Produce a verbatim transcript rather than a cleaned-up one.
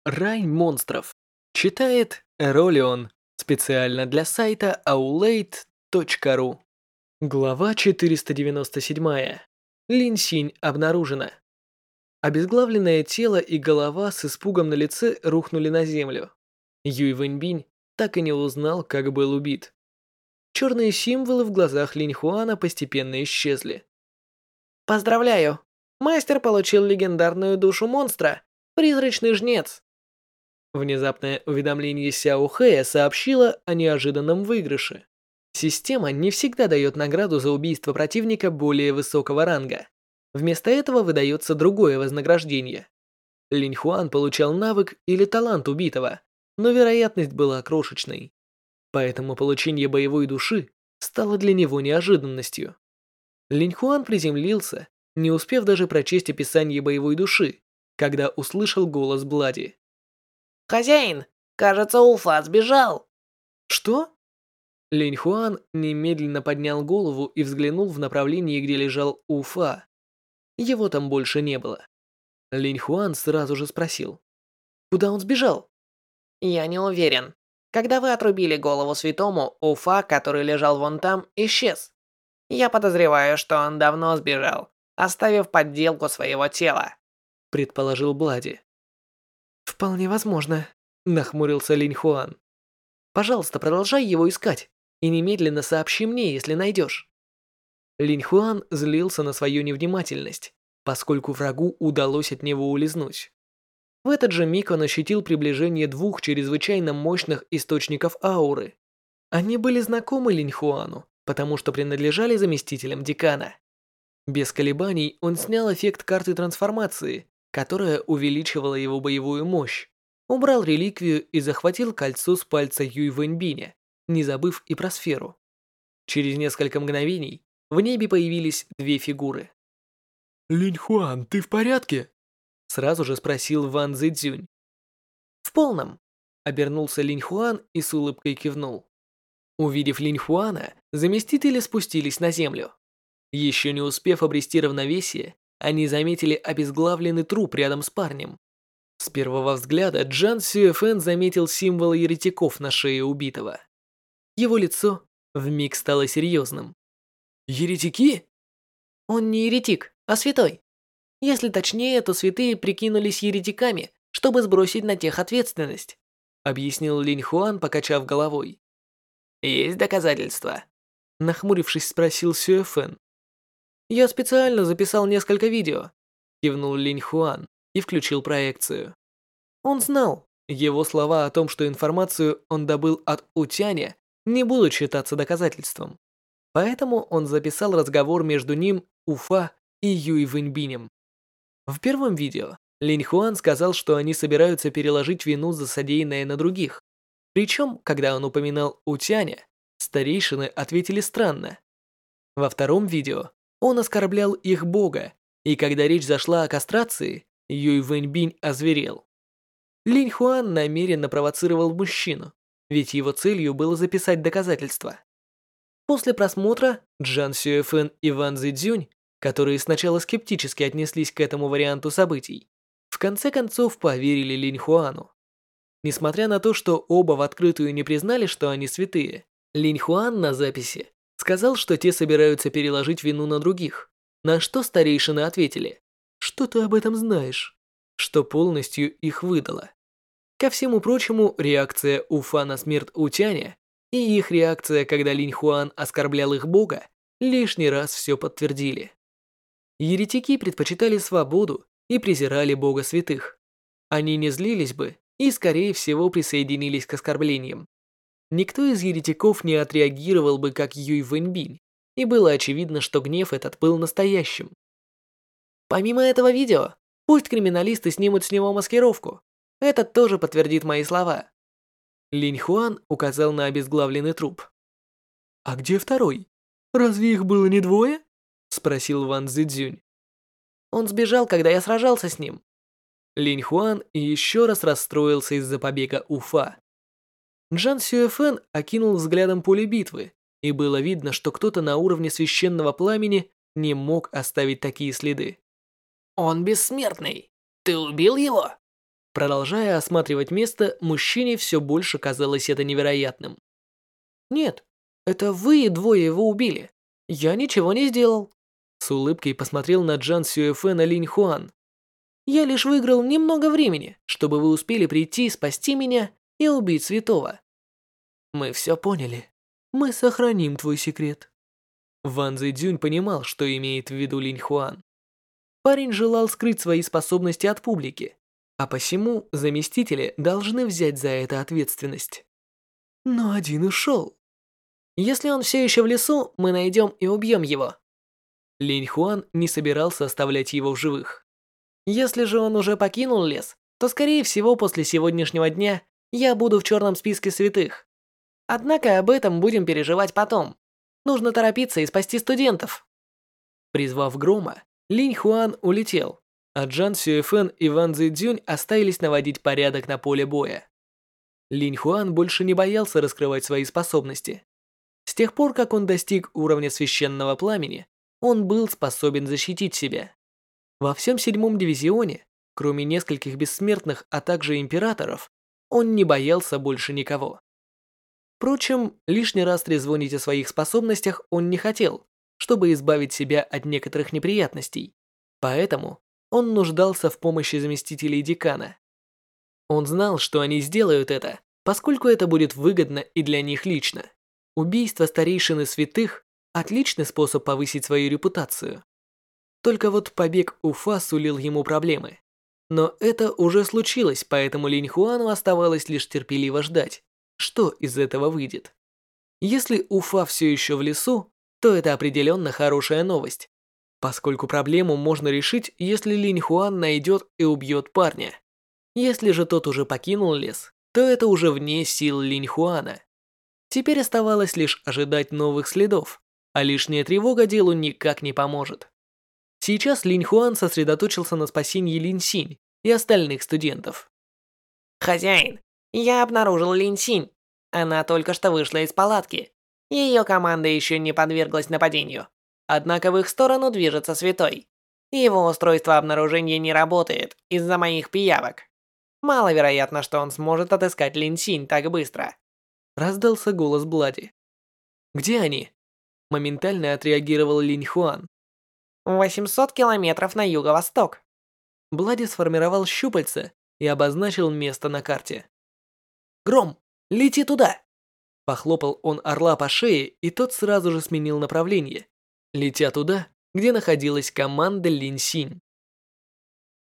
Рай монстров. Читает Эролион. Специально для сайта аулейт точка ру. Глава четыреста девяносто семь. Лин Синь обнаружена. Обезглавленное тело и голова с испугом на лице рухнули на землю. Юй Вэньбинь так и не узнал, как был убит. Черные символы в глазах Линь Хуана постепенно исчезли. «Поздравляю! Мастер получил легендарную душу монстра, призрачный жнец!» Внезапное уведомление Сяо Хэя сообщило о неожиданном выигрыше. Система не всегда дает награду за убийство противника более высокого ранга. Вместо этого выдается другое вознаграждение. Линь Хуан получал навык или талант убитого, но вероятность была крошечной. Поэтому получение боевой души стало для него неожиданностью. Линь Хуан приземлился, не успев даже прочесть описание боевой души, когда услышал голос Блади. «Хозяин, кажется, Уфа сбежал!» «Что?» Линь Хуан немедленно поднял голову и взглянул в направлении, где лежал Уфа. Его там больше не было. Линь Хуан сразу же спросил. «Куда он сбежал?» «Я не уверен. Когда вы отрубили голову святому, Уфа, который лежал вон там, исчез. Я подозреваю, что он давно сбежал, оставив подделку своего тела», предположил Блади. «Вполне возможно», нахмурился Линь Хуан. «Пожалуйста, продолжай его искать и немедленно сообщи мне, если найдешь». Линь Хуан злился на свою невнимательность, поскольку врагу удалось от него улизнуть. В этот же миг он ощутил приближение двух чрезвычайно мощных источников ауры. Они были знакомы Линь Хуану, потому что принадлежали заместителям декана. Без колебаний он снял эффект карты трансформации, которая увеличивала его боевую мощь, убрал реликвию и захватил кольцо с пальца Юй Вэньбиня, не забыв и про сферу. Через несколько мгновений в небе появились две фигуры. «Линь Хуан, ты в порядке?» Сразу же спросил Ван Цзюнь. «В полном», — обернулся Линь Хуан и с улыбкой кивнул. Увидев Линь Хуана, заместители спустились на землю. Еще не успев обрести равновесие, они заметили обезглавленный труп рядом с парнем. С первого взгляда Джан Сюэфэн заметил символы еретиков на шее убитого. Его лицо вмиг стало серьезным. «Еретики?» «Он не еретик, а святой. Если точнее, то святые прикинулись еретиками, чтобы сбросить на тех ответственность», объяснил Линь Хуан, покачав головой. «Есть доказательства?» Нахмурившись, спросил Сюэфэн. «Я специально записал несколько видео», кивнул Линь Хуан и включил проекцию. Он знал, его слова о том, что информацию он добыл от Утяня, не будут считаться доказательством. Поэтому он записал разговор между ним, Уфа и Юй Вэньбинем. В первом видео Линь Хуан сказал, что они собираются переложить вину за содеянное на других. Причем, когда он упоминал Утяня, старейшины ответили странно. Во втором видео он оскорблял их бога, и когда речь зашла о кастрации, Юй Вэньбинь озверел. Линь Хуан намеренно провоцировал мужчину, ведь его целью было записать доказательства. После просмотра Джан Сюэфэн и Ван Цзюнь, которые сначала скептически отнеслись к этому варианту событий, в конце концов поверили Линь Хуану. Несмотря на то, что оба в открытую не признали, что они святые, Линь Хуан на записи сказал, что те собираются переложить вину на других, на что старейшины ответили: «Что ты об этом знаешь?» Что полностью их выдало. Ко всему прочему, реакция Уфа на смерть Утяня и их реакция, когда Линь Хуан оскорблял их бога, лишний раз все подтвердили. Еретики предпочитали свободу и презирали бога святых. Они не злились бы и, скорее всего, присоединились к оскорблениям. Никто из еретиков не отреагировал бы, как Юй Вэньбинь, и было очевидно, что гнев этот был настоящим. Помимо этого видео, пусть криминалисты снимут с него маскировку. Это тоже подтвердит мои слова. Линь Хуан указал на обезглавленный труп. «А где второй? Разве их было не двое?» спросил Ван Цзюнь. «Он сбежал, когда я сражался с ним». Линь Хуан еще раз расстроился из-за побега Уфа. Джан Сюэфэн окинул взглядом поле битвы, и было видно, что кто-то на уровне священного пламени не мог оставить такие следы. «Он бессмертный. Ты убил его?» Продолжая осматривать место, мужчине все больше казалось это невероятным. «Нет, это вы двое его убили. Я ничего не сделал». С улыбкой посмотрел на Джан Сюэфэна Линь Хуан. «Я лишь выиграл немного времени, чтобы вы успели прийти, спасти меня и убить святого». «Мы все поняли. Мы сохраним твой секрет». Ван Цзэцзюнь понимал, что имеет в виду Линь Хуан. Парень желал скрыть свои способности от публики, а посему заместители должны взять за это ответственность. Но один ушел. Если он все еще в лесу, мы найдем и убьем его. Линь Хуан не собирался оставлять его в живых. Если же он уже покинул лес, то скорее всего после сегодняшнего дня я буду в черном списке святых. Однако об этом будем переживать потом. Нужно торопиться и спасти студентов. Призвав грома, Линь Хуан улетел, а Джан Сюэфэн и Ван Цзэцзюнь остались наводить порядок на поле боя. Линь Хуан больше не боялся раскрывать свои способности. С тех пор, как он достиг уровня священного пламени, он был способен защитить себя. Во всем седьмом дивизионе, кроме нескольких бессмертных, а также императоров, он не боялся больше никого. Впрочем, лишний раз трезвонить о своих способностях он не хотел, чтобы избавить себя от некоторых неприятностей. Поэтому он нуждался в помощи заместителей декана. Он знал, что они сделают это, поскольку это будет выгодно и для них лично. Убийство старейшины святых – отличный способ повысить свою репутацию. Только вот побег Уфа сулил ему проблемы. Но это уже случилось, поэтому Линь Хуану оставалось лишь терпеливо ждать, что из этого выйдет. Если Уфа все еще в лесу, то это определенно хорошая новость, поскольку проблему можно решить, если Линь Хуан найдет и убьет парня. Если же тот уже покинул лес, то это уже вне сил Линь Хуана. Теперь оставалось лишь ожидать новых следов, а лишняя тревога делу никак не поможет. Сейчас Линь Хуан сосредоточился на спасении Линь Синь и остальных студентов. «Хозяин, я обнаружил Линь Синь. Она только что вышла из палатки. Ее команда еще не подверглась нападению. Однако в их сторону движется святой. Его устройство обнаружения не работает из-за моих пиявок. Маловероятно, что он сможет отыскать Линь Синь так быстро». Раздался голос Блади. «Где они?» Моментально отреагировал Линь Хуан. восемьсот километров на юго-восток. Блади сформировал щупальца и обозначил место на карте. «Гром, лети туда!» Похлопал он орла по шее, и тот сразу же сменил направление, летя туда, где находилась команда Линь Синь.